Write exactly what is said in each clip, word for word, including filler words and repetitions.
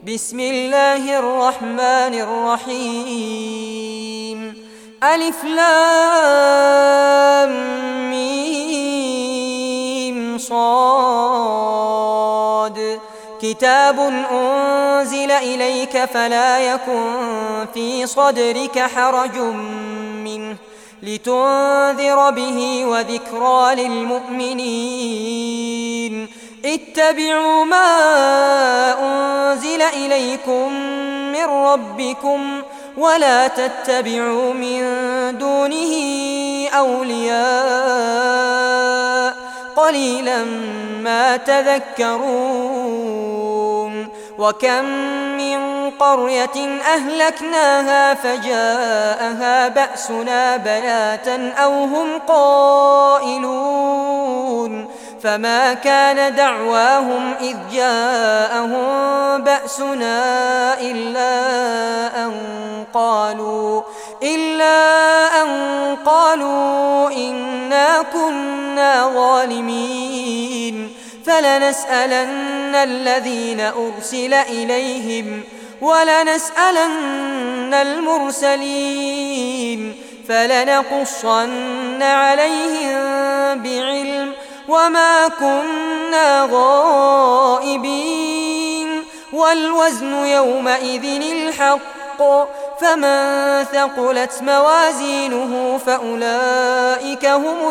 بسم الله الرحمن الرحيم. ألف لام ميم صاد. كتاب أنزل إليك فلا يكن في صدرك حرج منه لتنذر به وذكرى للمؤمنين. اتبعوا ما أنزل إليكم من ربكم ولا تتبعوا من دونه أولياء قليلا ما تذكرون. وكم من قرية أهلكناها فجاءها بأسنا بياتا أو هم قائلون فما كان دعواهم إذ جاءهم بأسنا إلا أن قالوا إلا أن قالوا إنا كنا ظالمين. فلنسألن الذين أرسل إليهم ولنسألن المرسلين فلنقصن عليهم بعلم وما كنا غائبين. والوزن يومئذ الحق فمن ثقلت موازينه فأولئك هم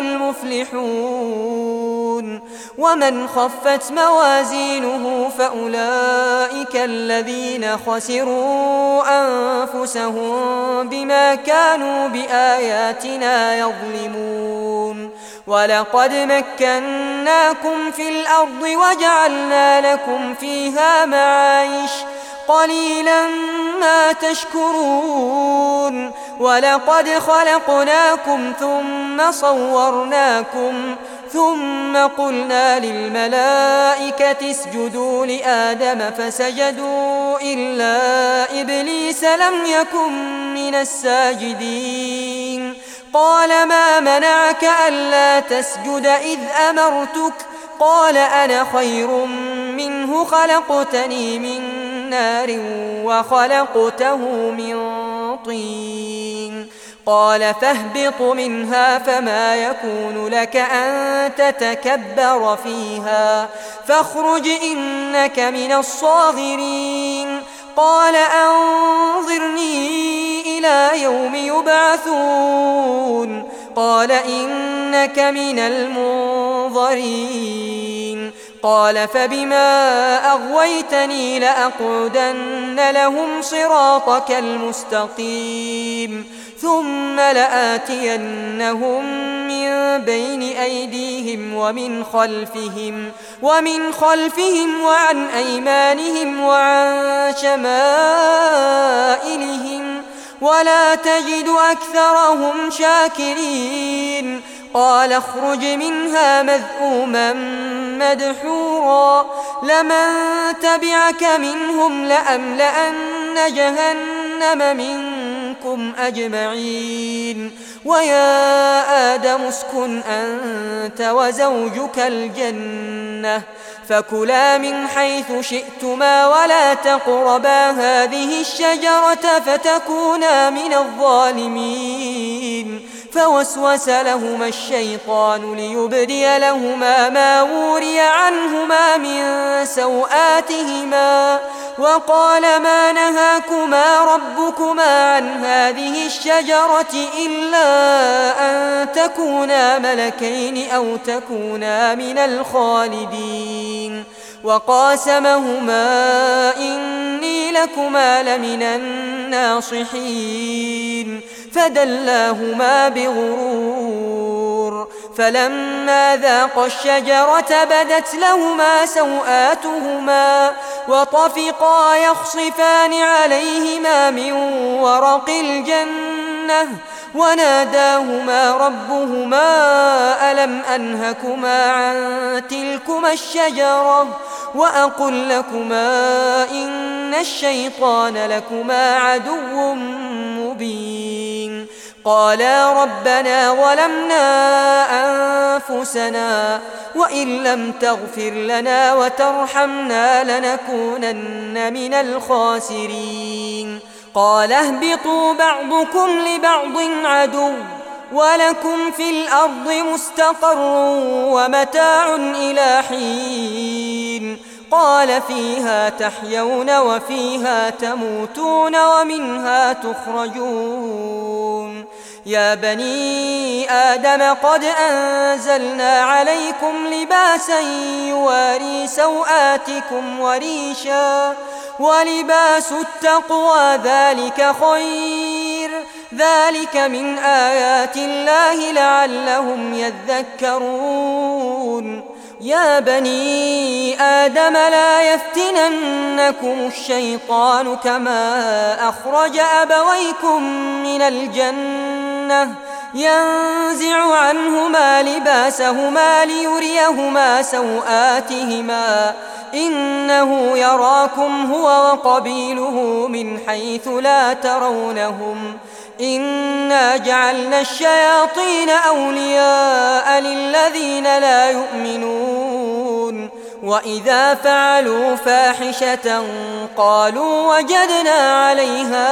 المفلحون ومن خفت موازينه فأولئك الذين خسروا أنفسهم بما كانوا بآياتنا يظلمون. ولقد مكناكم في الأرض وجعلنا لكم فيها معايش قليلا ما تشكرون. ولقد خلقناكم ثم صورناكم ثم قلنا للملائكة اسجدوا لآدم فسجدوا إلا إبليس لم يكن من الساجدين. قال ما منعك ألا تسجد إذ أمرتك؟ قال أنا خير منه خلقتني من نار وخلقته من طين. قال فاهبط منها فما يكون لك أن تتكبر فيها فاخرج إنك من الصاغرين. قال أنظرني إلى يوم يبعثون. قال إنك من المنظرين. قال فبما أغويتني لأقعدن لهم صراطك المستقيم ثم لآتينهم من بين أيديهم ومن خلفهم ومن خلفهم وعن أيمانهم وعن شمائلهم ولا تجد أكثرهم شاكرين. قال اخرج منها مذءوما مدحورا لمن تبعك منهم لأملأن جهنم منكم أجمعين. ويا آدم اسكن أنت وزوجك الجنة فكلا من حيث شئتما ولا تقربا هذه الشجرة فتكونا من الظالمين. فوسوس لهما الشيطان ليبدي لهما ما وري عنهما من سوآتهما وقال ما نهاكما ربكما عن هذه الشجرة إلا أن تكونا ملكين أو تكونا من الخالدين. وقاسمهما إني لكما لمن الناصحين فدلاهما بغرور. فلما ذاقا الشجرة بدت لهما سوآتهما وطفقا يخصفان عليهما من ورق الجنة وناداهما ربهما ألم أنهكما عن تلكما الشجرة وأقل لكما إن الشيطان لكما عدو مبين. قالا ربنا ظلمنا أنفسنا وإن لم تغفر لنا وترحمنا لنكونن من الخاسرين قال اهبطوا بعضكم لبعض عدو ولكم في الأرض مستقر ومتاع إلى حين قال فيها تحيون وفيها تموتون ومنها تخرجون يا بني آدم قد أنزلنا عليكم لباسا يواري سوآتكم وريشا ولباس التقوى ذلك خير ذلك من آيات الله لعلهم يذكرون يا بني آدم لا يفتننكم الشيطان كما أخرج أبويكم من الجنة ينزع عنهما لباسهما ليريهما سوآتهما إنه يراكم هو وقبيله من حيث لا ترونهم إنا جعلنا الشياطين أولياء للذين لا يؤمنون وإذا فعلوا فاحشة قالوا وجدنا عليها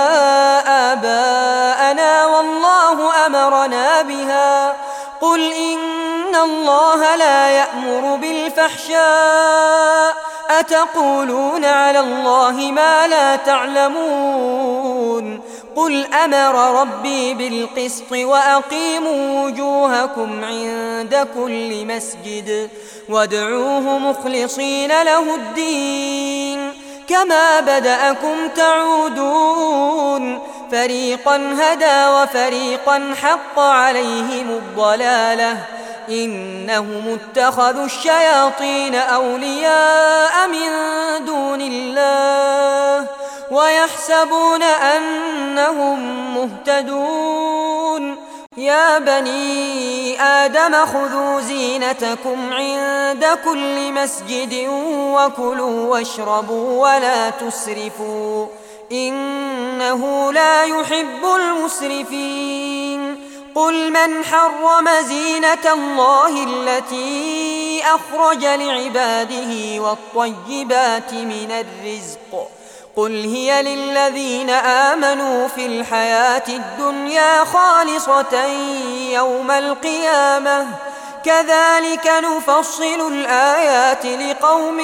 آباءنا والله أمرنا بها قل إن الله لا يأمر بالفحشاء أتقولون على الله ما لا تعلمون قل أمر ربي بالقسط وأقيموا وجوهكم عند كل مسجد وادعوه مخلصين له الدين كما بدأكم تعودون فريقا هدى وفريقا حق عليهم الضلالة إنهم اتخذوا الشياطين أولياء من دون الله ويحسبون أنهم مهتدون يا بني آدم خذوا زينتكم عند كل مسجد وكلوا واشربوا ولا تسرفوا إنه لا يحب المسرفين قل من حرم زينة الله التي أخرج لعباده والطيبات من الرزق قل هي للذين آمنوا في الحياة الدنيا خالصة يوم القيامة كذلك نفصل الآيات لقوم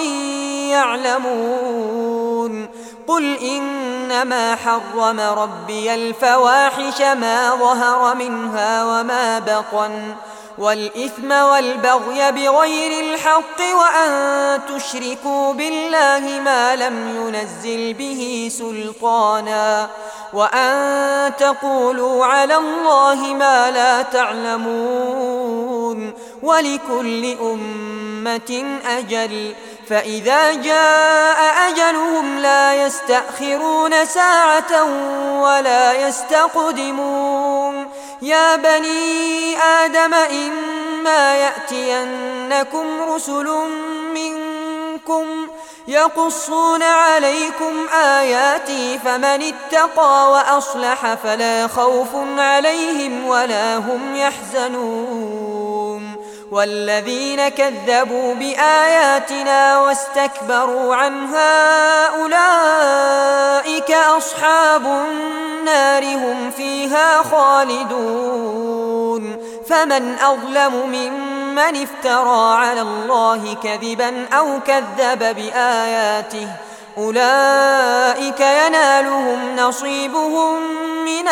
يعلمون قل إنما حرم ربي الفواحش ما ظهر منها وما بطن والإثم والبغي بغير الحق وأن تشركوا بالله ما لم ينزل به سلطانا وأن تقولوا على الله ما لا تعلمون ولكل أمة أجل فإذا جاء أجلهم لا يستأخرون ساعة ولا يستقدمون يا بني آدم إما يأتينكم رسل منكم يقصون عليكم آياتي فمن اتقى وأصلح فلا خوف عليهم ولا هم يحزنون والذين كذبوا بآياتنا واستكبروا عنها أولئك أصحاب النار هم فيها خالدون فمن أظلم ممن افترى على الله كذبا أو كذب بآياته أولئك ينالهم نصيبهم من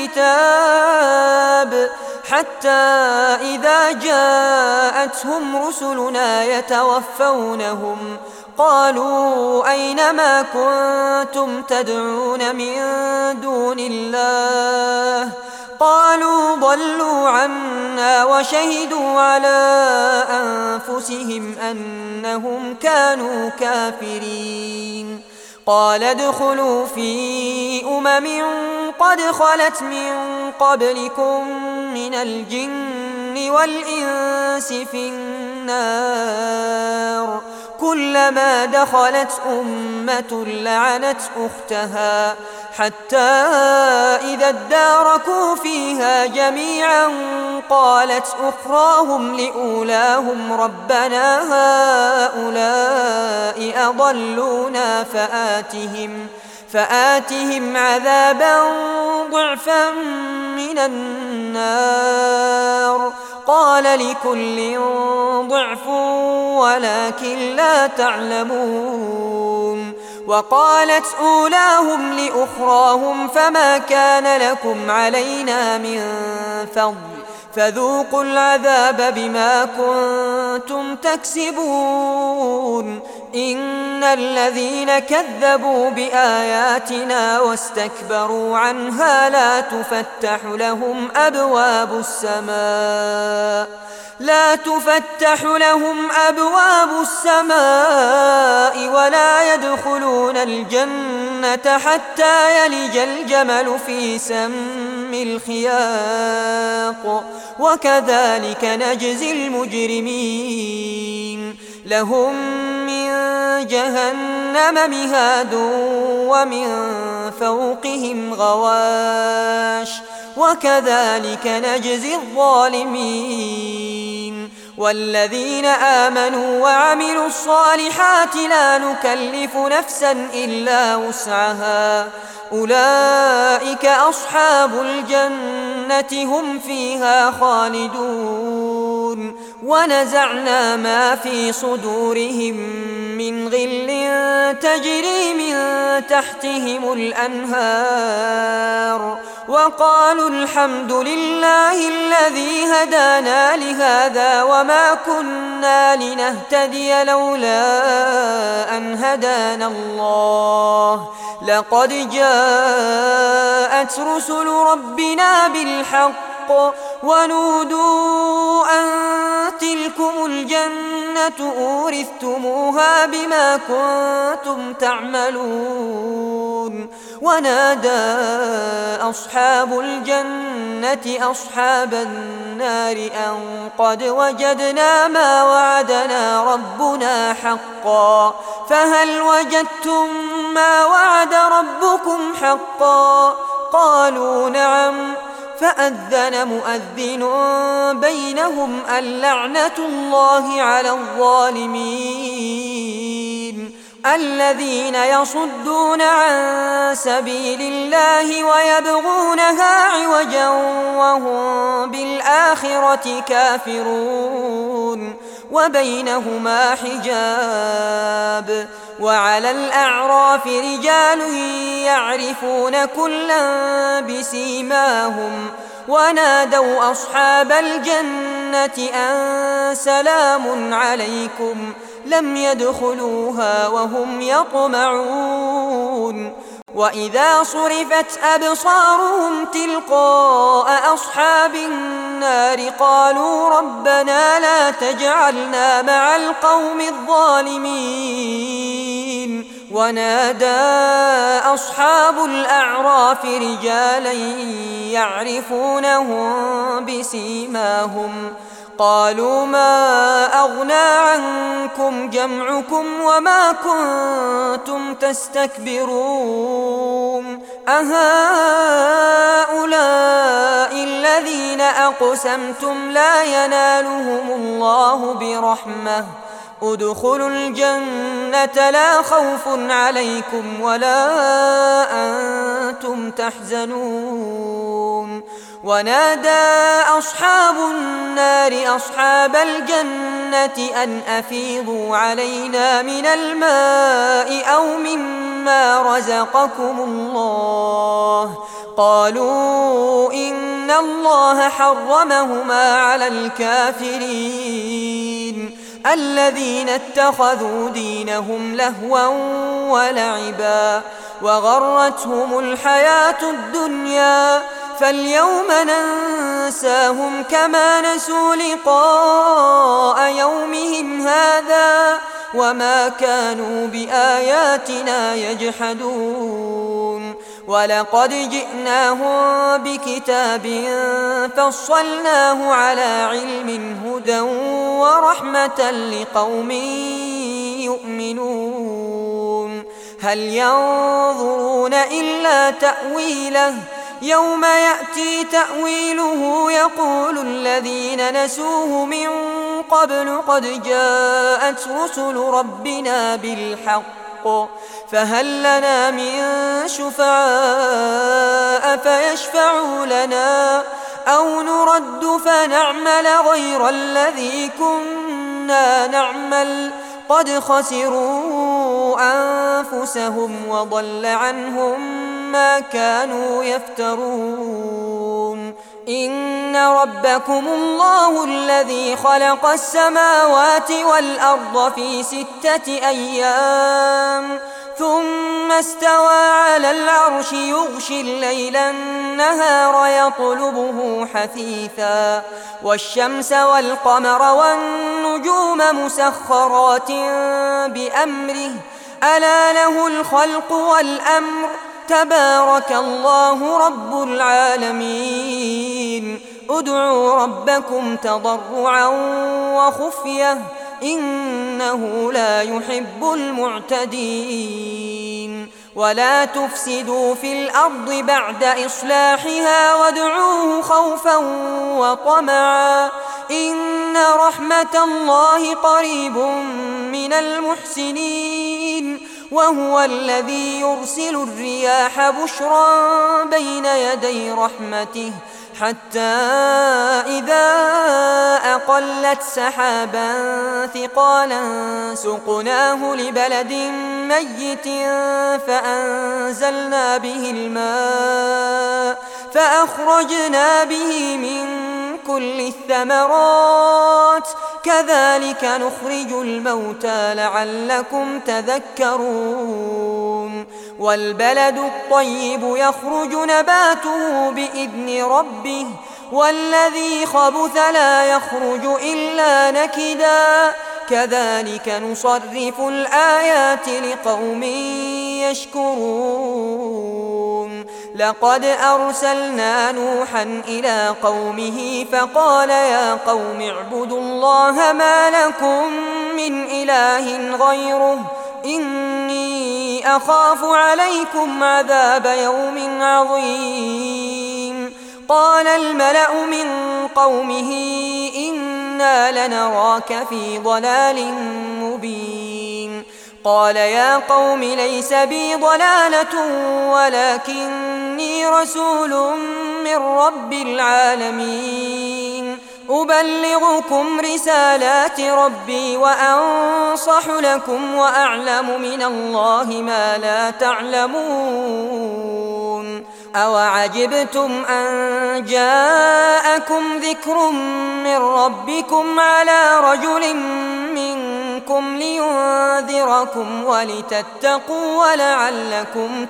الكتاب حتى إذا جاءتهم رسلنا يتوفونهم قالوا أين ما كنتم تدعون من دون الله قالوا ضلوا عنا وشهدوا على أنفسهم أنهم كانوا كافرين قال ادخلوا في أمم قد خلت من قبلكم من الجن والإنس في النار كلما دخلت أمة لعنت أختها حتى إذا اداركوا فيها جميعا قالت أخراهم لأولاهم ربنا هؤلاء أضلونا فآتهم فآتهم عذابا ضعفا من النار قال لكل ضعف ولكن لا تعلمون وقالت أولاهم لأخراهم فما كان لكم علينا من فضل فذوقوا العذاب بما كنتم تكسبون إن الذين كذبوا بآياتنا واستكبروا عنها لا تفتح لهم أبواب السماء لا تفتح لهم أبواب السماء ولا يدخلون الجنة حتى يلج الجمل في سم الخياط وكذلك نجزي المجرمين لهم من جهنم مهاد ومن فوقهم غواش وكذلك نجزي الظالمين والذين آمنوا وعملوا الصالحات لا نكلف نفسا إلا وسعها أولئك أصحاب الجنة هم فيها خالدون ونزعنا ما في صدورهم من غل تجري من تحتهم الأنهار وقالوا الحمد لله الذي هدانا لهذا وما كنا لنهتدي لولا أن هدانا الله لقد جاءت رسل ربنا بالحق ونودوا أن تلكم الجنة أورثتموها بما كنتم تعملون ونادى أصحاب الجنة أصحاب النار أن قد وجدنا ما وعدنا ربنا حقا فهل وجدتم ما وعد ربكم حقا قالوا نعم فأذن مؤذن بينهم اللعنة الله على الظالمين الذين يصدون عن سبيل الله ويبغونها عوجا وهم بالآخرة كافرون وبينهما حجاب وعلى الأعراف رجال يعرفون كلا بسيماهم ونادوا أصحاب الجنة أن سلام عليكم لم يدخلوها وهم يطمعون وإذا صرفت أبصارهم تلقاء أصحاب النار قالوا ربنا لا تجعلنا مع القوم الظالمين ونادى أصحاب الأعراف رجالا يعرفونهم بسيماهم قالوا ما أغنى عنكم جمعكم وما كنتم تستكبرون أهؤلاء الذين أقسمتم لا ينالهم الله برحمة ادخلوا الجنة لا خوف عليكم ولا أنتم تحزنون ونادى أصحاب النار أصحاب الجنة أن أفيضوا علينا من الماء أو مما رزقكم الله قالوا إن الله حرمهما على الكافرين الذين اتخذوا دينهم لهوا ولعبا وغرتهم الحياة الدنيا فاليوم ننساهم كما نسوا لقاء يومهم هذا وما كانوا بآياتنا يجحدون ولقد جئناهم بكتاب فصلناه على علم هدى ورحمة لقوم يؤمنون هل ينظرون إلا تأويله يوم يأتي تأويله يقول الذين نسوه من قبل قد جاءت رسل ربنا بالحق فهل لنا من شفعاء فيشفعوا لنا أو نرد فنعمل غير الذي كنا نعمل قد خسروا أنفسهم وضل عنهم ما كانوا يفترون إن ربكم الله الذي خلق السماوات والأرض في ستة أيام ثم استوى على العرش يغشي الليل النهار يطلبه حثيثا والشمس والقمر والنجوم مسخرات بأمره ألا له الخلق والأمر تبارك الله رب العالمين ادعوا ربكم تضرعا وخفية إنه لا يحب المعتدين ولا تفسدوا في الأرض بعد إصلاحها وادعوه خوفا وطمعا إن رحمة الله قريب من المحسنين وهو الذي يرسل الرياح بشرا بين يدي رحمته حتى إذا أقلت سحابا ثقالا سقناه لبلد ميت فأنزلنا به الماء فأخرجنا به من كل الثمرات كذلك نخرج الموتى لعلكم تذكرون والبلد الطيب يخرج نباته بإذن ربه والذي خبث لا يخرج إلا نكدا كذلك نصرف الآيات لقوم يشكرون لقد أرسلنا نوحا إلى قومه فقال يا قوم اعبدوا الله ما لكم من إله غيره إني أخاف عليكم عذاب يوم عظيم قال الملأ من قومه إنا لنراك في ضلال مبين قال يا قوم ليس بي ضلالة ولكني رسول من رب العالمين أبلغكم رسالات ربي وأنصح لكم وأعلم من الله ما لا تعلمون أوعجبتم أن جاءكم ذكر من ربكم على رجل منكم لينذركم ولتتقوا ولعلكم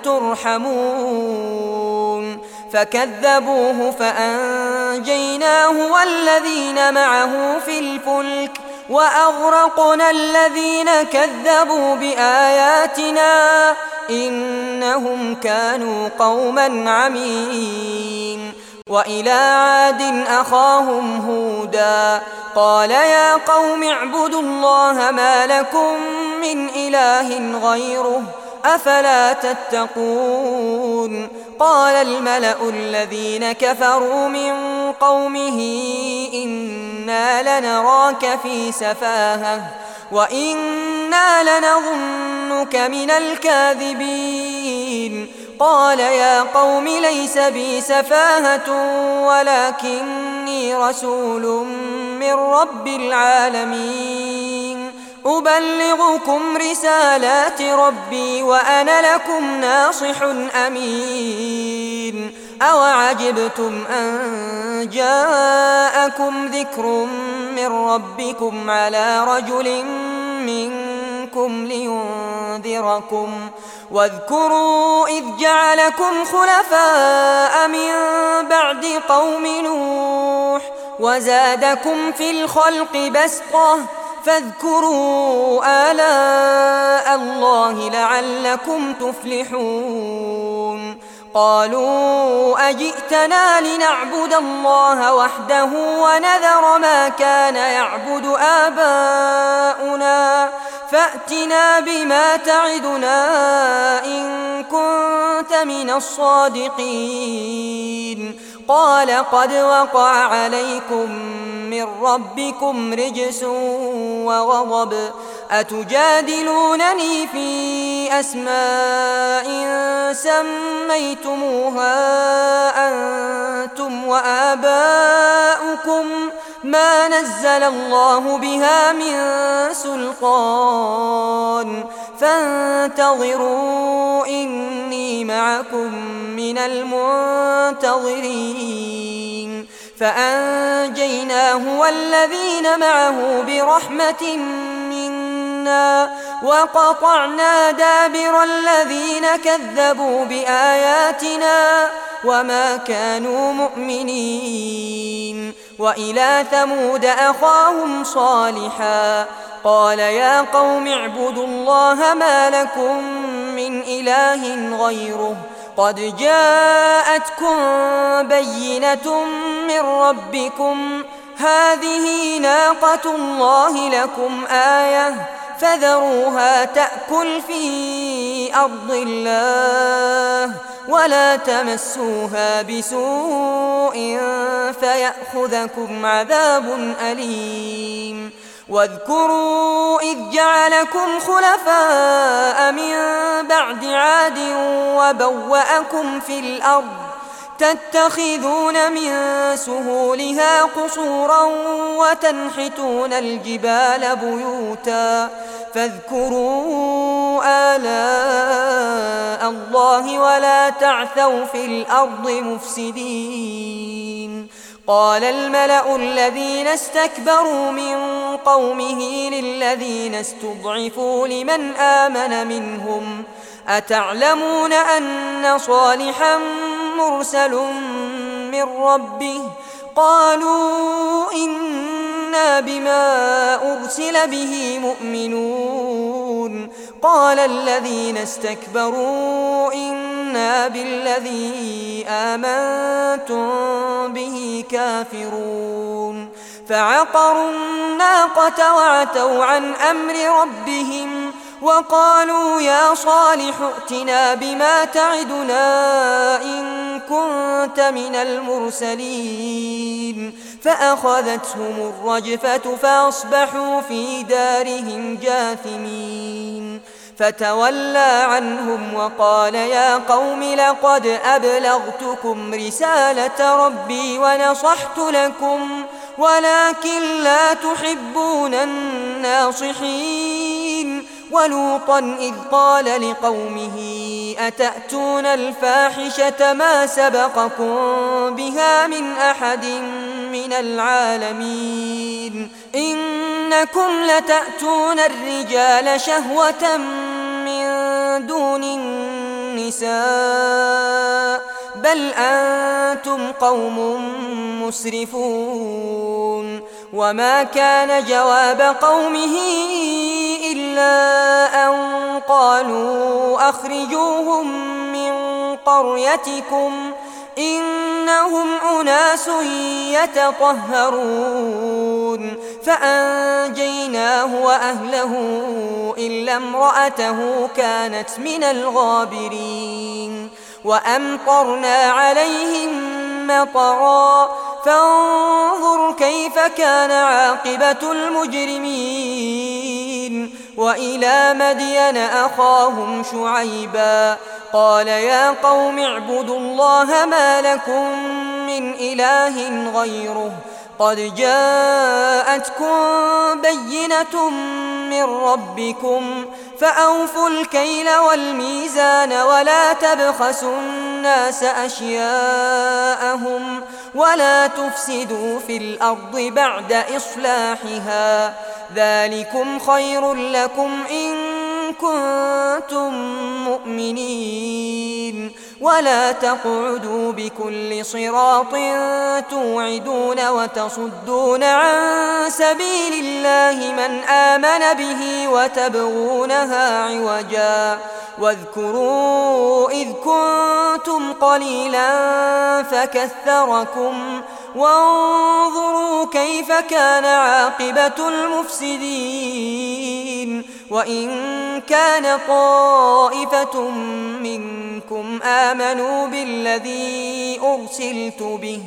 ترحمون فكذبوه فأنجيناه والذين معه في الفلك وأغرقنا الذين كذبوا بآياتنا إنهم كانوا قوما عمين وإلى عاد أخاهم هودا قال يا قوم اعبدوا الله ما لكم من إله غيره أفلا تتقون قال الملأ الذين كفروا من قومه إنا لنراك في سفاهة وإنا لنظنك من الكاذبين قال يا قوم ليس بي سفاهة ولكني رسول من رب العالمين أبلغكم رسالات ربي وأنا لكم ناصح أمين أوعجبتم أن جاءكم ذكر من ربكم على رجل منكم لينذركم واذكروا إذ جعلكم خلفاء من بعد قوم نوح وزادكم في الخلق بسطة فاذكروا آلاء الله لعلكم تفلحون قالوا أجئتنا لنعبد الله وحده ونذر ما كان يعبد آباؤنا فأتنا بما تعدنا إن كنت من الصادقين. قال قد وقع عليكم من ربكم رجس وغضب، أتجادلونني في أسماء سميتموها أنتم وآباؤكم ما نزل الله بها من سلطان، فانتظروا إني معكم من المنتظرين. فأنجيناه والذين معه برحمة منا وقطعنا دابر الذين كذبوا بآياتنا وما كانوا مؤمنين. وإلى ثمود أخاهم صالحا قال يا قوم اعبدوا الله ما لكم من إله غيره قد جاءتكم بينة من ربكم هذه ناقة الله لكم آية فذروها تأكل في أرض الله ولا تمسوها بسوء فيأخذكم عذاب أليم. واذكروا إذ جعلكم خلفاء من بعد عاد وبوأكم في الأرض تتخذون من سهولها قصورا وتنحتون الجبال بيوتا فاذكروا آلاء الله ولا تعثوا في الأرض مفسدين. قال الملأ الذين استكبروا من قومه للذين استضعفوا لمن آمن منهم أتعلمون أن صالحا مرسل من ربه قالوا إنا بما أرسل به مؤمنون. قال الذين استكبروا إنا بالذي آمنتم به كافرون. فعقروا الناقة وعتوا عن أمر ربهم وقالوا يا صالح ائتنا بما تعدنا إن كنت من المرسلين. فأخذتهم الرجفة فأصبحوا في دارهم جاثمين. فتولى عنهم وقال يا قوم لقد أبلغتكم رسالة ربي ونصحت لكم ولكن لا تحبون الناصحين. ولوطا إذ قال لقومه أتأتون الفاحشة ما سبقكم بها من أحد من العالمين إنكم لتأتون الرجال شهوة من دون النساء بل أنتم قوم مسرفون. وما كان جواب قومه إلا أن قالوا أخرجوهم من قريتكم إنهم أناس يتطهرون. فأنجيناه وأهله إلا امرأته كانت من الغابرين. وأمطرنا عليهم مطرا فانظر كيف كان عاقبة المجرمين. وإلى مدين أخاهم شعيبا قال يا قوم اعبدوا الله ما لكم من إله غيره قد جاءتكم بينة من ربكم فأوفوا الكيل والميزان ولا تبخسوا الناس أشياءهم ولا تفسدوا في الأرض بعد إصلاحها ذلكم خير لكم إن كنتم مؤمنين. ولا تقعدوا بكل صراط توعدون وتصدون عن سبيل الله من آمن به وتبغونها عوجا. واذكروا إذ كنتم قليلا فكثركم وانظروا كيف كان عاقبة المفسدين. وإن كان طائفة منكم آمنوا بالذي أرسلت به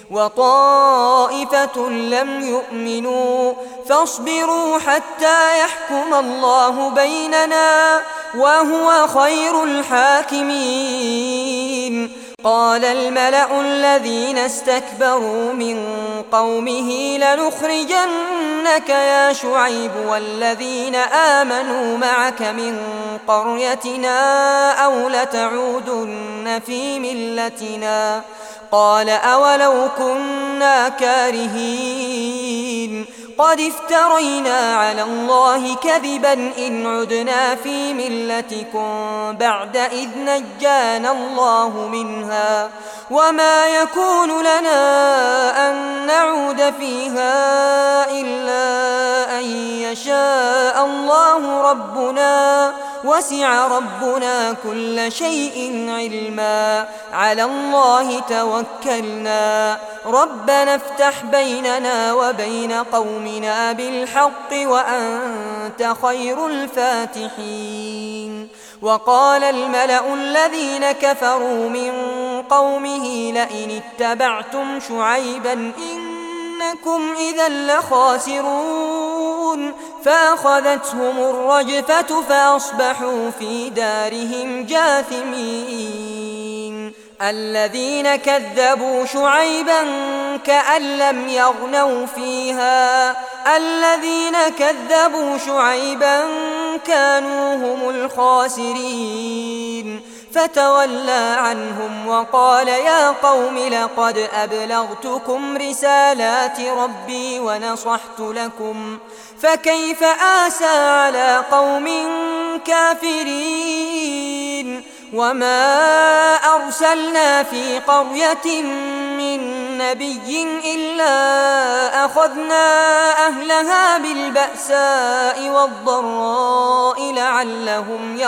وطائفة لم يؤمنوا فاصبروا حتى يحكم الله بيننا وهو خير الحاكمين. قال الملأ الذين استكبروا من قومه لنخرجنك يا شعيب والذين آمنوا معك من قريتنا أو لتعودن في ملتنا. قال أولو كنا كارهين قد افترينا على الله كذبا إن عدنا في ملتكم بعد إذ نجانا الله منها وما يكون لنا أن نعود فيها إلا أن يشاء الله ربنا وسع ربنا كل شيء علما على الله توكلنا ربنا افتح بيننا وبين قومنا بالحق وأنت خير الفاتحين. وقال الملأ الذين كفروا من قومه لئن اتبعتم شعيبا إنكم إذا لخاسرون فأخذتهم الرجفة فأصبحوا في دارهم جاثمين. الذين كذبوا شعيبا كأن لم يغنوا فيها الذين كذبوا شعيبا كانوا هم الخاسرين فتولى عنهم وقال يا قوم لقد أبلغتكم رسالات ربي ونصحت لكم فكيف آسى على قوم كافرين. وما أرسلنا في قرية من نبي إلا أخذنا أهلها بالبأساء والضراء لعلهم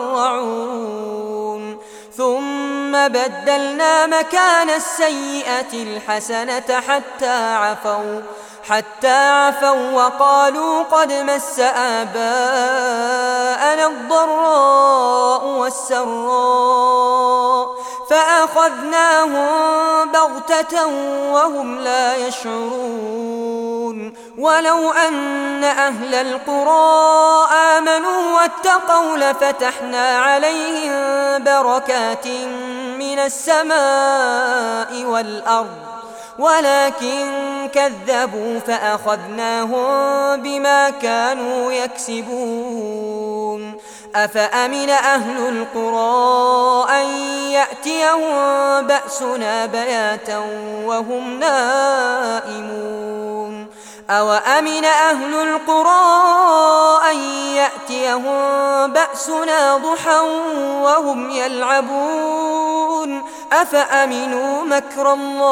يضرعون ثم بدلنا مكان السيئة الحسنة حتى عفوا حتى عفوا وقالوا قد مس آباءنا الضراء والسراء فأخذناهم بغتة وهم لا يشعرون. ولو أن أهل القرى آمنوا واتقوا لفتحنا عليهم بركات من السماء والأرض ولكن كذبوا فأخذناهم بما كانوا يكسبون. أفأمن أهل القرى أن يأتيهم بأسنا بياتا وهم نائمون أو أمن أهل القرى أن يأتيهم بأسنا ضحى وهم يلعبون أفأمنوا مكر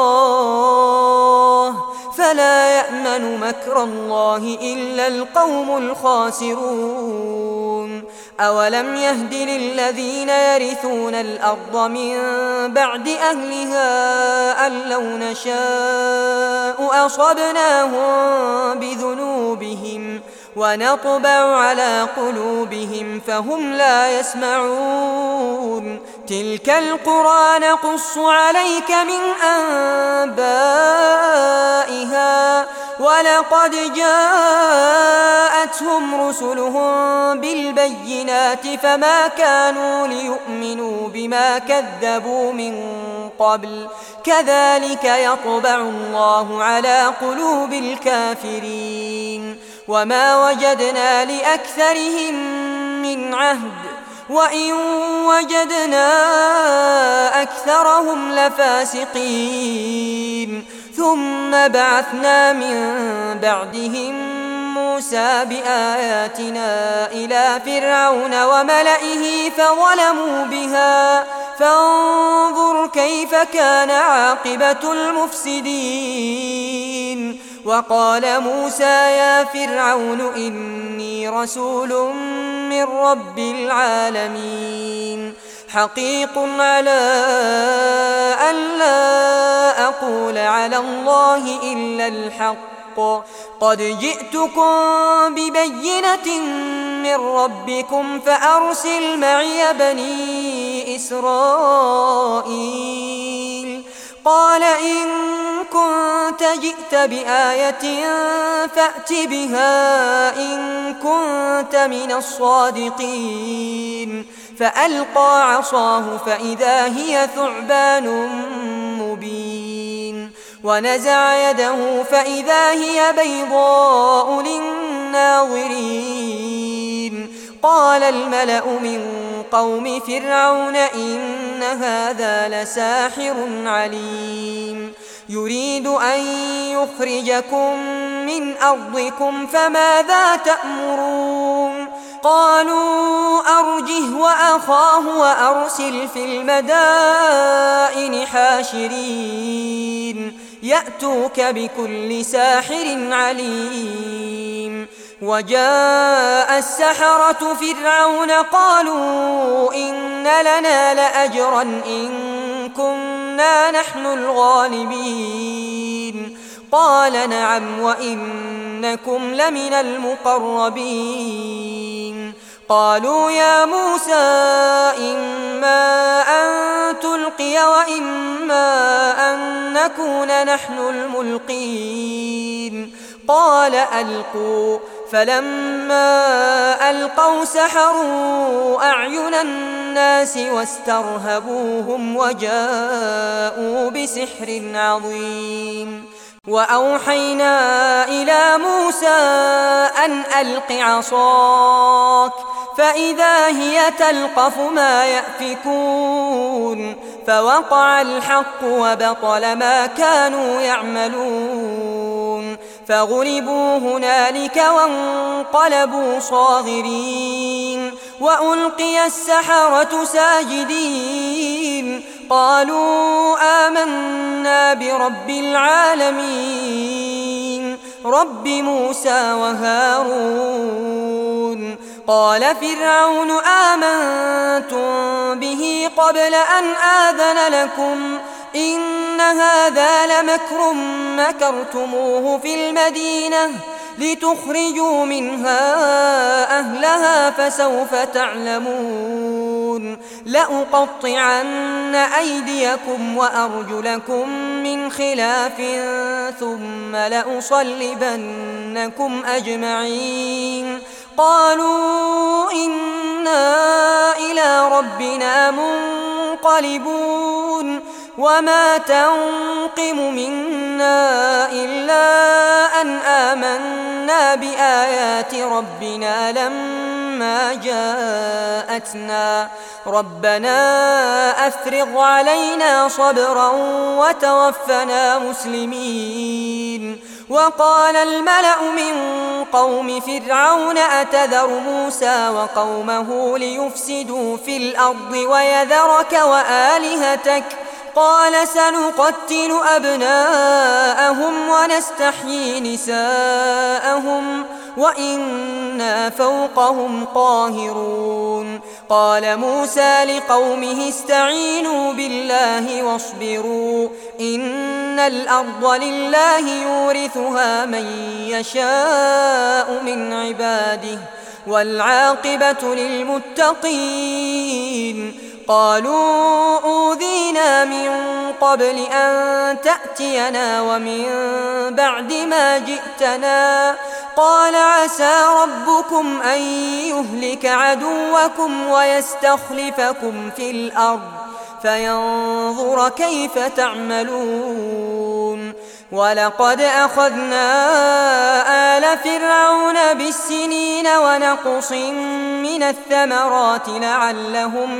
الله فلا يأمن مكر الله إلا القوم الخاسرون. أولم يهد للذين يرثون الأرض من بعد أهلها أن لو نشاء أصبناهم بذنوبهم ونطبع على قلوبهم فهم لا يسمعون. تلك القرى نقص عليك من أنبائها ولقد جاءتهم رسلهم بالبينات فما كانوا ليؤمنوا بما كذبوا من قبل كذلك يطبع الله على قلوب الكافرين. وما وجدنا لأكثرهم من عهد وإن وجدنا أكثرهم لفاسقين. ثم بعثنا من بعدهم موسى بآياتنا إلى فرعون وملئه فظلموا بها فانظر كيف كان عاقبة المفسدين. وقال موسى يا فرعون إني رسول من رب العالمين حقيق على أن لا أقول على الله إلا الحق بالحق قد جئتكم ببينة من ربكم فأرسل معي بني إسرائيل قال إن كنت جئت بآية فأت بها إن كنت من الصادقين فألقى عصاه فإذا هي ثعبان مبين ونزع يده فإذا هي بيضاء للناظرين قال الملأ من قوم فرعون إن هذا لساحر عليم يريد أن يخرجكم من أرضكم فماذا تأمرون قالوا أرجه وأخاه وأرسل في المدائن حاشرين يأتوك بكل ساحر عليم وجاء السحرة فرعون قالوا إن لنا لأجرا إن كنا نحن الغالبين قال نعم وإنكم لمن المقربين قالوا يا موسى إما أن تلقي وإما أن نكون نحن الملقين قال ألقوا فلما ألقوا سحروا أعين الناس واسترهبوهم وجاءوا بسحر عظيم وأوحينا إلى موسى أن ألق عصاك فإذا هي تلقف ما يأفكون فوقع الحق وبطل ما كانوا يعملون فغلبوا هنالك وانقلبوا صاغرين وألقي السحرة ساجدين قالوا آمنا برب العالمين رب موسى وهارون قال فرعون آمنتم به قبل أن آذن لكم إن هذا لمكر مكرتموه في المدينة لتخرجوا منها أهلها فسوف تعلمون لأقطعن أيديكم وأرجلكم من خلاف ثم لأصلبنكم أجمعين قالوا إنا إلى ربنا منقلبون وما تنقم منا إلا أن آمنا بآيات ربنا لما جاءتنا ربنا أفرغ علينا صبرا وتوفنا مسلمين وقال الملأ من قوم فرعون أتذر موسى وقومه ليفسدوا في الأرض ويذرك وآلهتك قال سنقتل أبناءهم ونستحيي نساءهم وإنا فوقهم قاهرون قال موسى لقومه استعينوا بالله واصبروا إن الأرض لله يورثها من يشاء من عباده والعاقبة للمتقين قالوا أوذينا من قبل أن تأتينا ومن بعد ما جئتنا قال عسى ربكم أن يهلك عدوكم ويستخلفكم في الأرض فينظر كيف تعملون ولقد أخذنا آل فرعون بالسنين ونقص من الثمرات لعلهم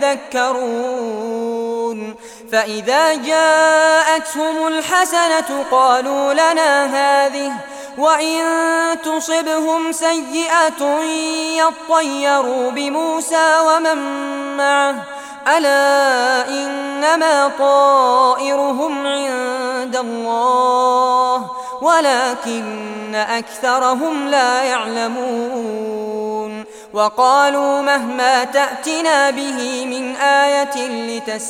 يذكرون فإذا جاءتهم الحسنة قالوا لنا هذه وإن تصبهم سيئة يطيروا بموسى ومن معه ألا إنما طائرهم عند الله ولكن أكثرهم لا يعلمون وقالوا مهما تأتنا به من آية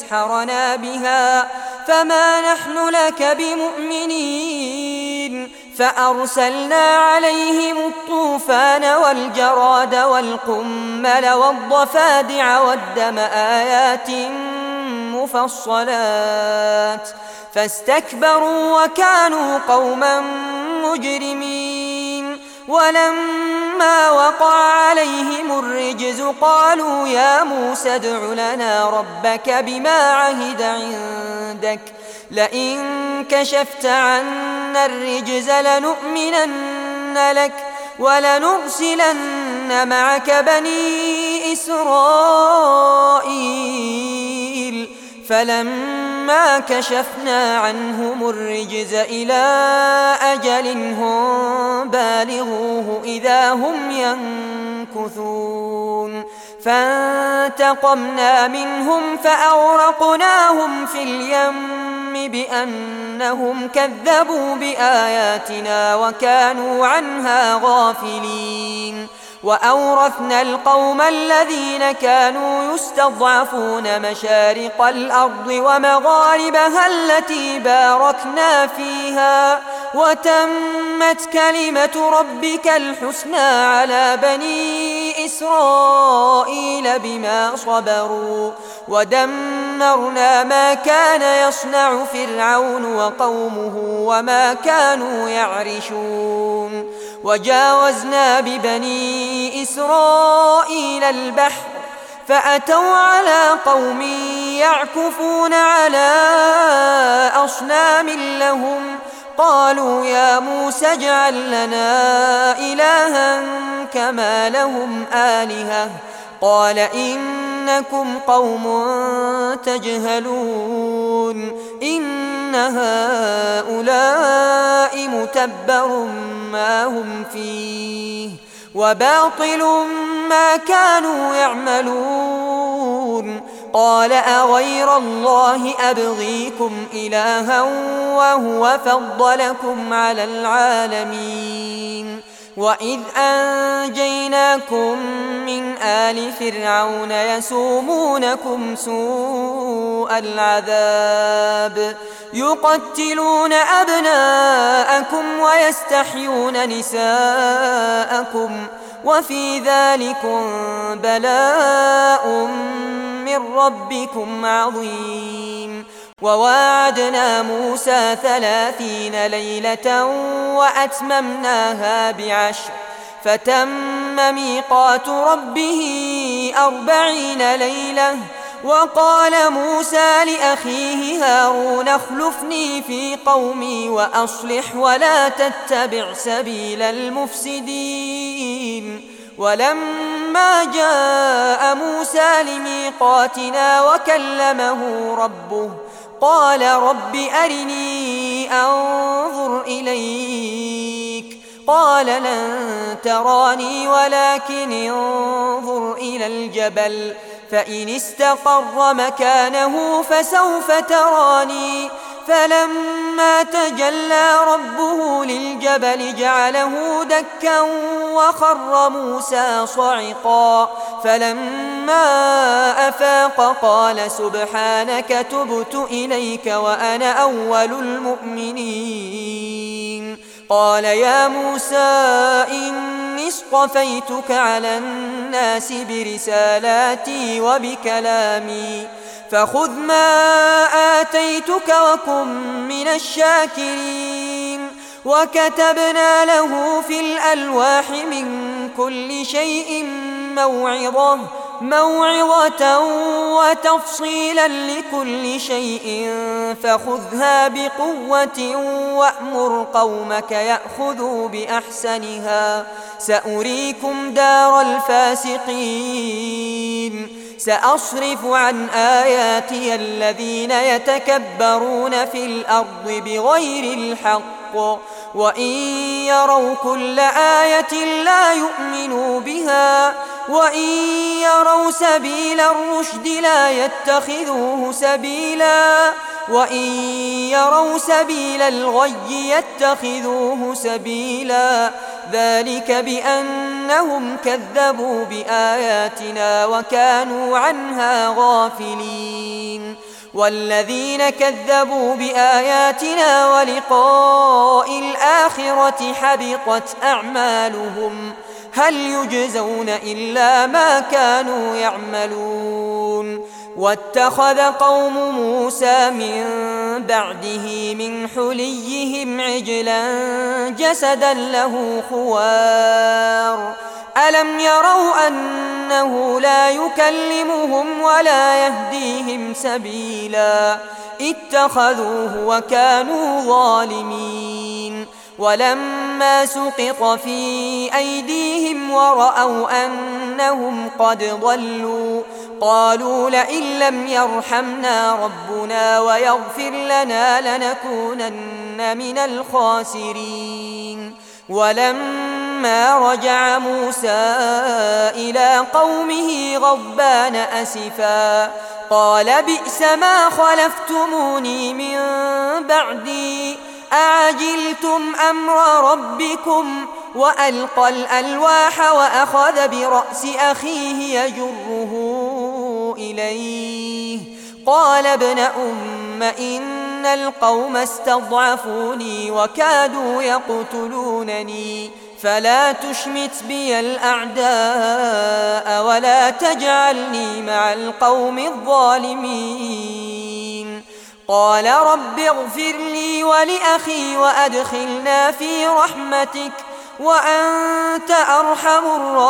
لتسحرنا بها فما نحن لك بمؤمنين فأرسلنا عليهم الطوفان والجراد والقمل والضفادع والدم آيات مفصلات فاستكبروا وكانوا قوما مجرمين. ولما وقع عليهم الرجز قالوا يا موسى ادع لنا ربك بما عهد عندك لئن كشفت عنا الرجز لنؤمنن لك ولنرسلن معك بني إسرائيل. فلما كشفنا عنهم الرجز إلى أجل هم بالغوه إذا هم ينكثون فانتقمنا منهم فأغرقناهم في اليم بأنهم كذبوا بآياتنا وكانوا عنها غافلين. وأورثنا القوم الذين كانوا يستضعفون مشارق الأرض ومغاربها التي باركنا فيها وتمت كلمة ربك الحسنى على بني إسرائيل بما صبروا ودمرنا ما كان يصنع فرعون وقومه وما كانوا يعرشون. وجاوزنا ببني إسرائيل البحر فأتوا على قوم يعكفون على أصنام لهم قالوا يا موسى اجعل لنا إلها كما لهم آلهة قال إنكم قوم تجهلون إن هؤلاء متبر ما هم فيه وباطل ما كانوا يعملون. قال أغير الله أبغيكم إلها وهو فضلكم على العالمين. وإذ أنجيناكم من آل فرعون يسومونكم سوء العذاب يقتلون أبناءكم ويستحيون نساءكم وفي ذلكم بلاء من ربكم عظيم. وواعدنا موسى ثلاثين ليلة وأتممناها بعشر فتم ميقات ربه أربعين ليلة. وقال موسى لأخيه هارون اخلفني في قومي وأصلح ولا تتبع سبيل المفسدين. ولما جاء موسى لميقاتنا وكلمه ربه قال رب أرني أنظر إليك قال لن تراني ولكن انظر إلى الجبل فإن استقر مكانه فسوف تراني. فلما تجلى ربه للجبل جعله دكا وخر موسى صعقا. فلما أفاق قال سبحانك تبت إليك وأنا أول المؤمنين. قال يا موسى إني اصطفيتك على الناس برسالاتي وبكلامي فخذ ما آتيتك وكن من الشاكرين. وكتبنا له في الألواح من كل شيء موعظة موعظة وتفصيلا لكل شيء فخذها بقوة وأمر قومك يأخذوا بأحسنها سأريكم دار الفاسقين. سأصرف عن آياتي الذين يتكبرون في الأرض بغير الحق وإن يروا كل آية لا يؤمنوا بها وإن يروا سبيل الرشد لا يتخذوه سبيلا وإن يروا سبيل الغي يتخذوه سبيلا. ذلك بأنهم كذبوا بآياتنا وكانوا عنها غافلين. والذين كذبوا بآياتنا ولقاء الآخرة حبطت أعمالهم هل يجزون إلا ما كانوا يعملون واتخذ قوم موسى من بعده من حليهم عجلا جسدا له خوار ألم يروا أنه لا يكلمهم ولا يهديهم سبيلا اتخذوه وكانوا ظالمين ولما سقط في أيديهم ورأوا أنهم قد ضلوا قالوا لئن لم يرحمنا ربنا ويغفر لنا لنكونن من الخاسرين ولما رجع موسى إلى قومه غضبان أسفا قال بئس ما خلفتموني من بعدي أعجلتم أمر ربكم وألقى الألواح وأخذ برأس أخيه يجره إليه قال ابن أم إن القوم استضعفوني وكادوا يقتلونني فلا تشمت بي الأعداء ولا تجعلني مع القوم الظالمين قال رب اغفر لي ولأخي وأدخلنا في رحمتك وأنت أرحم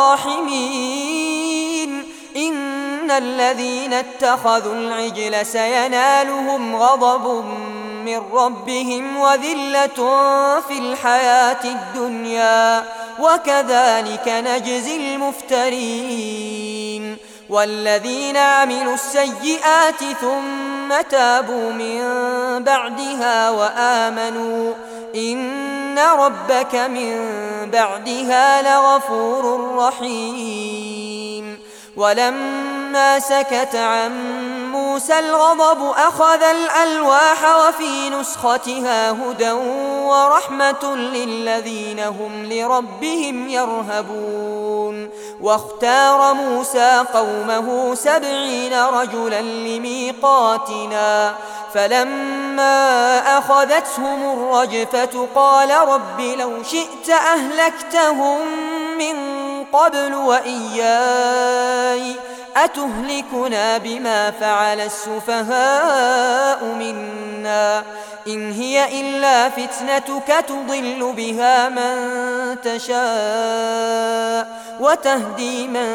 الراحمين إن الذين اتخذوا العجل سينالهم غضب من ربهم وذلة في الحياة الدنيا وكذلك نجزي المفترين والذين عملوا السيئات ثم تابوا من بعدها وآمنوا إن ربك من بعدها لغفور رحيم ولما سكت عن موسى الغضب أخذ الألواح وفي نسختها هدى ورحمة للذين هم لربهم يرهبون واختار موسى قومه سبعين رجلا لميقاتنا فلما أخذتهم الرجفة قال رب لو شئت أهلكتهم من قبل وإياي أتهلكنا بما فعل السفهاء منا إن هي إلا فتنتك تضل بها من تشاء وتهدي من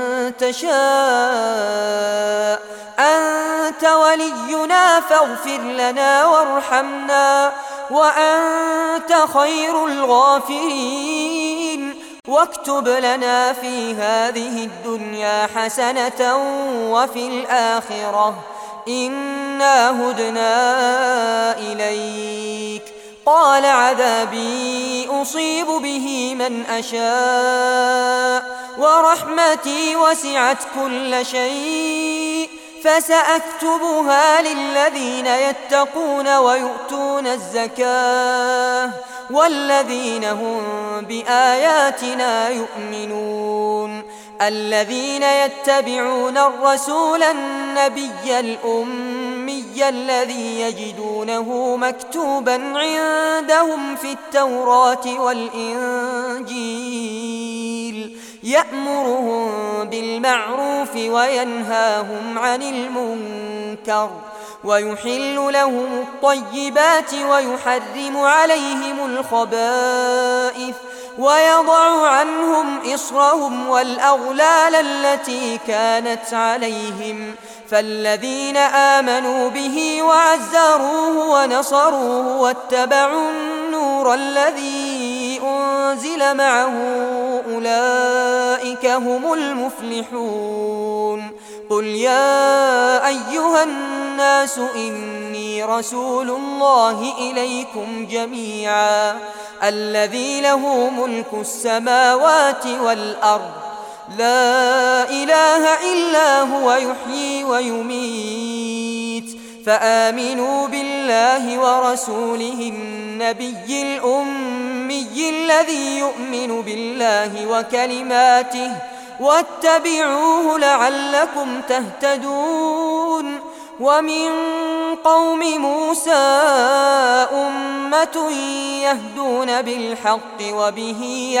تشاء أنت ولينا فاغفر لنا وارحمنا وأنت خير الغافرين واكتب لنا في هذه الدنيا حسنة وفي الآخرة إنا هدنا إليك قال عذابي أصيب به من أشاء ورحمتي وسعت كل شيء فسأكتبها للذين يتقون ويؤتون الزكاة والذين هم بآياتنا يؤمنون الذين يتبعون الرسول النبي الأمي الذي يجدونه مكتوبا عندهم في التوراة والإنجيل يأمرهم بالمعروف وينهاهم عن المنكر ويحل لهم الطيبات ويحرم عليهم الخبائث ويضع عنهم إصرهم والأغلال التي كانت عليهم فالذين آمنوا به وعزروه ونصروه واتبعوا النور الذي أنزل معه أولئك هم المفلحون قل يا أيها الناس إني رسول الله إليكم جميعا الذي له ملك السماوات والأرض لا إله إلا هو يحيي ويميت فآمنوا بالله ورسوله النبي الأمي الذي يؤمن بالله وكلماته واتبعوه لعلكم تهتدون ومن قوم موسى أمة يهدون بالحق وبه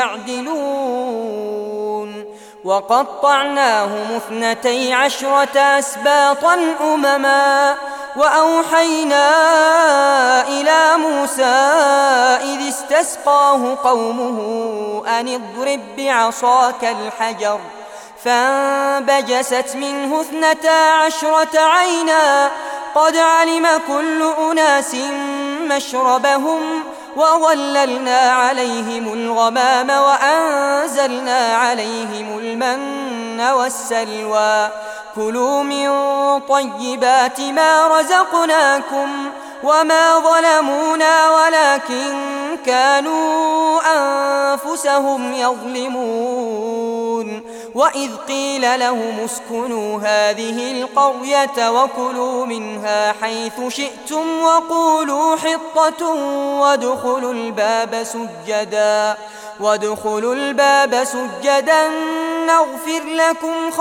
يعدلون وقطعناهم اثنتي عشرة أسباطا أمما وأوحينا إلى موسى إذ استسقاه قومه أن اضرب بعصاك الحجر فانبجست منه اثنتا عشرة عينا قد علم كل أناس مشربهم وظللنا عليهم الغمام وأنزلنا عليهم المن والسلوى كلوا من طيبات ما رزقناكم وما ظلمونا ولكن كانوا أنفسهم يظلمون وإذ قيل لهم اسكنوا هذه القرية وكلوا منها حيث شئتم وقولوا حطة وادخلوا الباب سجدا وادخلوا الباب سجدا نغفر لكم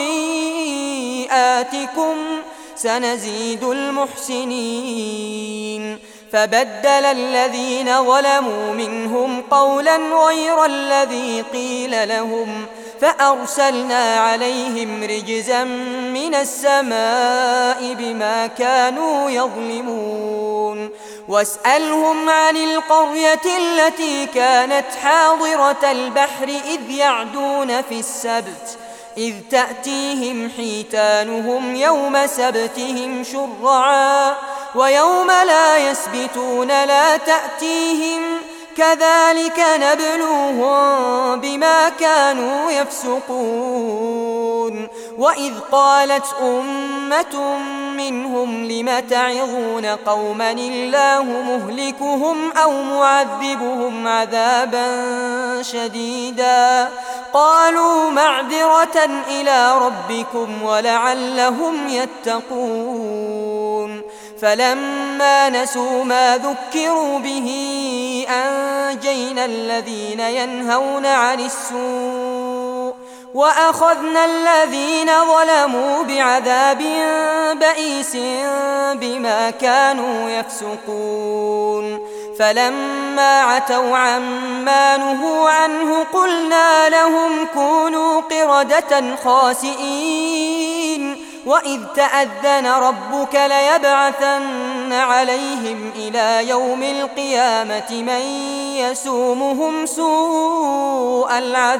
خطيئاتكم سنزيد المحسنين فبدل الذين ظلموا منهم قولا غير الذي قيل لهم فأرسلنا عليهم رجزا من السماء بما كانوا يظلمون واسألهم عن القرية التي كانت حاضرة البحر إذ يعدون في السبت إذ تأتيهم حيتانهم يوم سبتهم شرعا ويوم لا يسبتون لا تأتيهم كذلك نبلوهم بما كانوا يفسقون وإذ قالت أمة منهم لم تعظون قوما الله مهلكهم أو معذبهم عذابا شديدا قالوا معذرة إلى ربكم ولعلهم يتقون فلما نسوا ما ذكروا به أنجينا الذين ينهون عن السوء وأخذنا الذين ظلموا بعذاب بئيس بما كانوا يفسقون فلما عتوا عما نهوا عنه قلنا لهم كونوا قردة خاسئين وإذ تأذن ربك ليبعثن عليهم إلى يوم القيامة من يسومهم سوء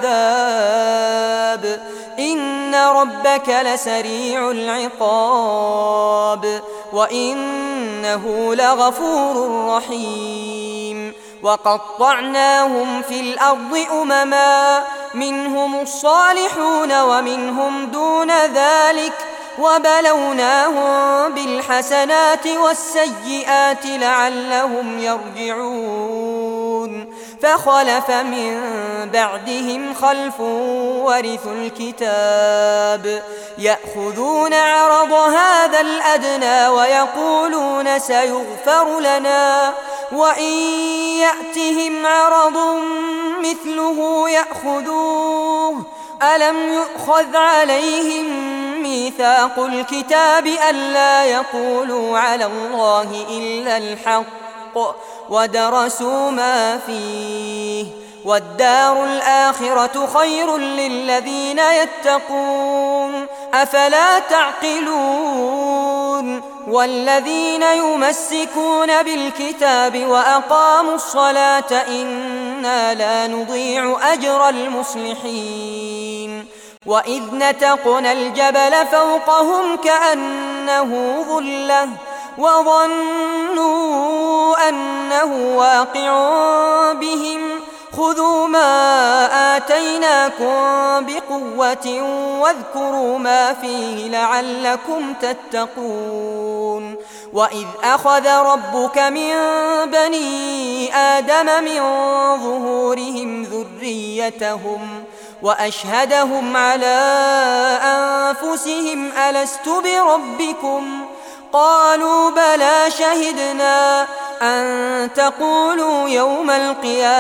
العذاب إن ربك لسريع العقاب وإنه لغفور رحيم وقطعناهم في الأرض أمما منهم الصالحون ومنهم دون ذلك وبلوناهم بالحسنات والسيئات لعلهم يرجعون فخلف من بعدهم خلف ورثوا الكتاب يأخذون عرض هذا الأدنى ويقولون سيغفر لنا وإن يأتهم عرض مثله يأخذوه ألم يؤخذ عليهم ميثاق الكتاب ألا يقولوا على الله إلا الحق ودرسوا ما فيه والدار الآخرة خير للذين يتقون أفلا تعقلون والذين يمسكون بالكتاب وأقاموا الصلاة إنا لا نضيع أجر المصلحين وإذ نتقنا الجبل فوقهم كأنه ظلة وظنوا أنه واقع بهم خذوا ما آتيناكم بقوة واذكروا ما فيه لعلكم تتقون وإذ أخذ ربك من بني آدم من ظهورهم ذريتهم وأشهدهم على أنفسهم ألست بربكم قالوا بلى شهدنا أن تقولوا يوم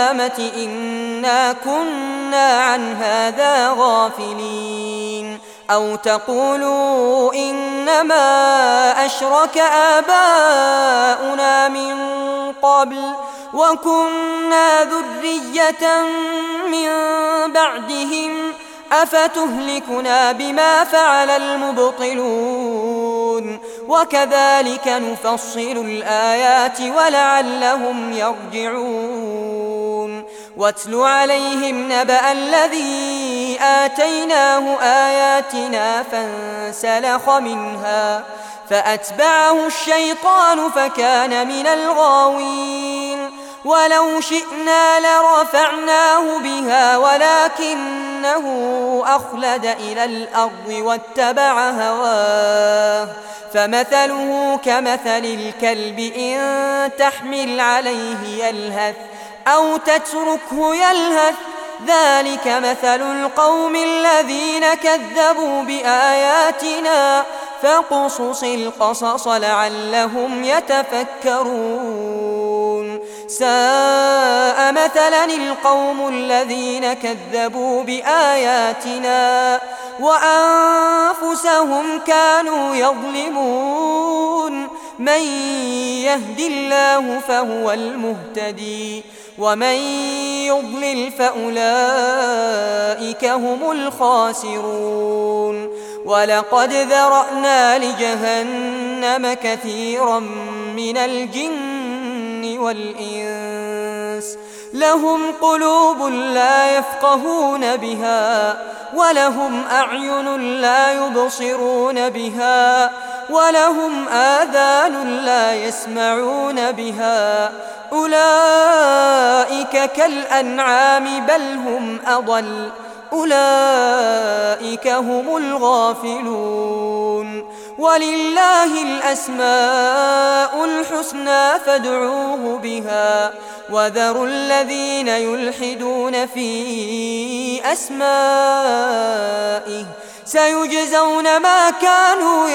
القيامة إنا كنا عن هذا غافلين أو تقولوا إنما أشرك آباؤنا من قبل وكنا ذرية من بعدهم أفتهلكنا بما فعل المبطلون وكذلك نفصل الآيات ولعلهم يرجعون واتل عليهم نبأ الذي آتيناه آياتنا فانسلخ منها فأتبعه الشيطان فكان من الغاوين ولو شئنا لرفعناه بها ولكنه أخلد إلى الأرض واتبع هواه فمثله كمثل الكلب إن تحمل عليه يلهث أو تتركه يلهث ذلك مثل القوم الذين كذبوا بآياتنا فاقصص القصص لعلهم يتفكرون ساء مثلا القوم الذين كذبوا بآياتنا وأنفسهم كانوا يظلمون من يهد الله فهو المهتدي ومن يضلل فأولئك هم الخاسرون ولقد ذرأنا لجهنم كثيرا من الجن والإنس لهم قلوب لا يفقهون بها ولهم أعين لا يبصرون بها ولهم آذان لا يسمعون بها أولئك كالأنعام بل هم أضل أولئك هم الغافلون ولله الأسماء الحسنى فادعوه بها وذروا الذين يلحدون في أسمائه سيجزون ما كانوا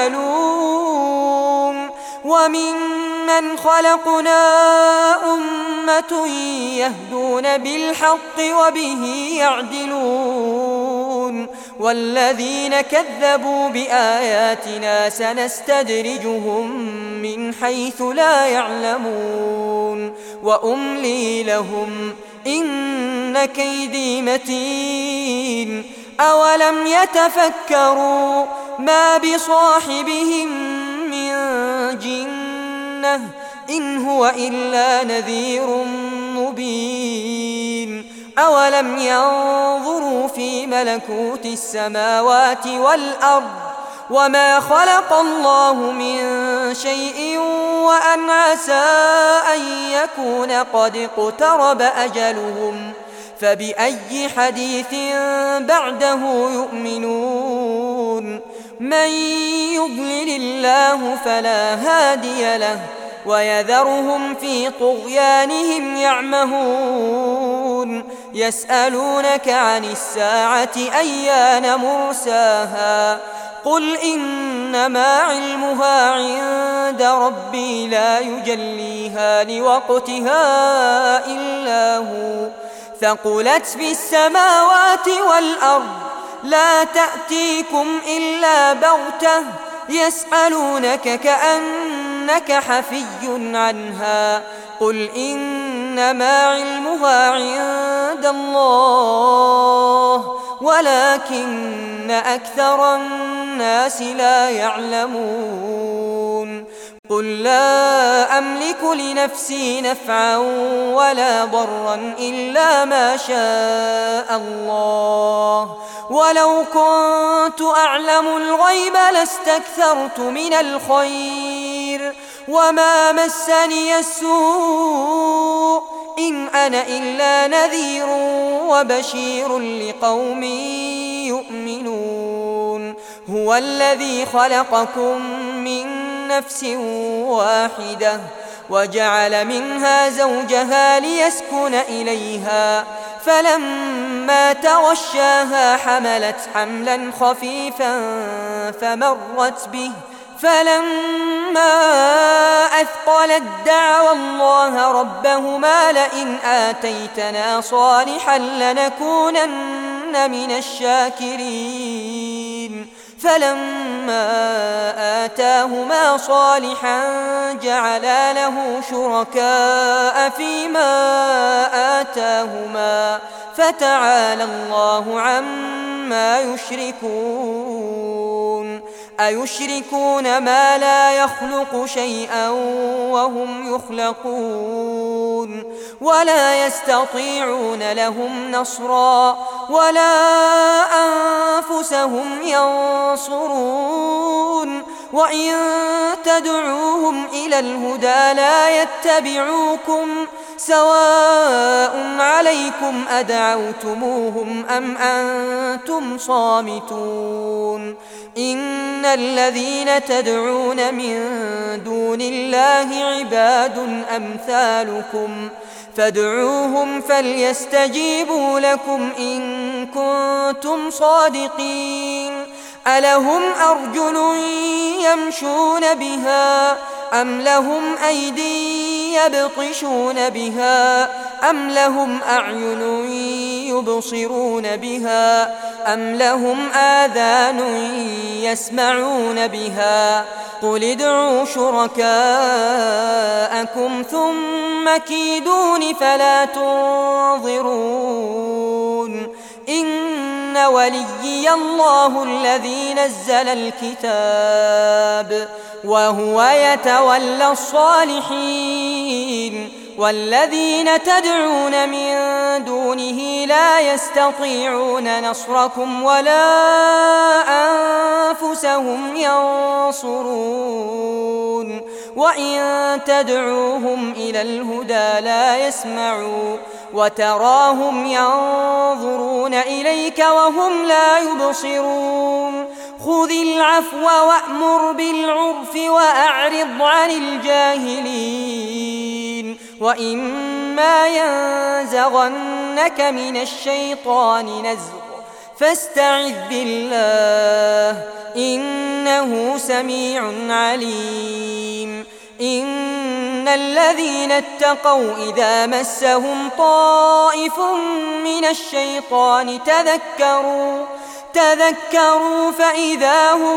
يعملون وممن خلقنا أمة يهدون بالحق وبه يعدلون والذين كذبوا بآياتنا سنستدرجهم من حيث لا يعلمون وأملي لهم إن كيدي متين أولم يتفكروا ما بصاحبهم من جنة إن هو إلا نذير مبين أولم ينظروا في ملكوت السماوات والأرض وما خلق الله من شيء وأن عسى أن يكون قد اقترب أجلهم فبأي حديث بعده يؤمنون من يضلل الله فلا هادي له ويذرهم في طغيانهم يعمهون يسألونك عن الساعة أيان مرساها قل إنما علمها عند ربي لا يجليها لوقتها إلا هو ثقلت في السماوات والأرض لا تأتيكم إلا بغتة يسألونك كأنك حفي عنها قل إنما علمها عند الله ولكن أكثر الناس لا يعلمون قل لا أملك لنفسي نفعا ولا ضرا إلا ما شاء الله ولو كنت أعلم الغيب لاستكثرت من الخير وما مسني السوء إن أنا إلا نذير وبشير لقوم يؤمنون هو الذي خلقكم من نفس واحدة وجعل منها زوجها ليسكن إليها فلما تغشاها حملت حملا خفيفا فمرت به فلما أثقلت دعوا الله ربهما لئن آتيتنا صالحا لنكونن من الشاكرين فلما آتاهما صالحا جعلا له شركاء فيما آتاهما فتعالى الله عما يشركون أيشركون ما لا يخلق شيئا وهم يخلقون ولا يستطيعون لهم نصرا ولا أنفسهم ينصرون وإن تدعوهم إلى الهدى لا يتبعوكم سواء عليكم أدعوتموهم أم أنتم صامتون إن الذين تدعون من دون الله عباد أمثالكم فادعوهم فليستجيبوا لكم إن كنتم صادقين ألهم أرجل يمشون بها أم لهم أيدي يبطشون بها أم لهم أعين يبصرون بها أم لهم آذان يسمعون بها قل ادعوا شركاءكم ثم كيدون فلا تنظرون إن وليي الله الذي نزل الكتاب وهو يتولى الصالحين والذين تدعون من دونه لا يستطيعون نصركم ولا أنفسهم ينصرون وإن تدعوهم إلى الهدى لا يسمعوا وتراهم ينظرون إليك وهم لا يبصرون خذ العفو وأمر بالعرف وأعرض عن الجاهلين وإما ينزغنك من الشيطان نزغ فاستعذ بالله إنه سميع عليم إن الذين اتقوا إذا مسهم طائف من الشيطان تذكروا تذكروا فإذا هم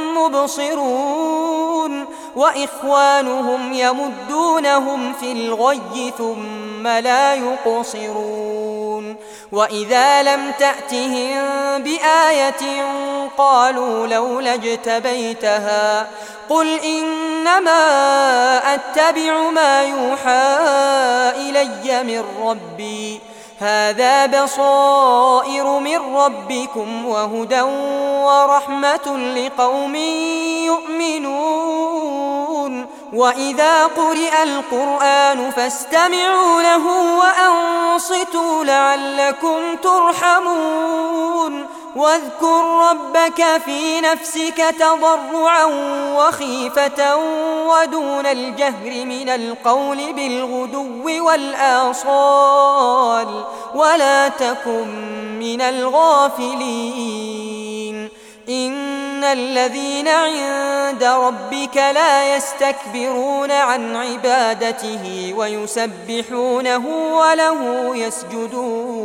مبصرون وإخوانهم يمدونهم في الغي ثم لا يقصرون وإذا لم تأتهم بآية قالوا لولا اجتبيتها قل إنما أتبع ما يوحى إلي من ربي هذا بصائر من ربكم وهدى ورحمة لقوم يؤمنون وإذا قرئ القرآن فاستمعوا له وأنصتوا لعلكم ترحمون واذكر ربك في نفسك تضرعا وخيفة ودون الجهر من القول بالغدو والآصال ولا تكن من الغافلين إن الذين عند ربك لا يستكبرون عن عبادته ويسبحونه وله يسجدون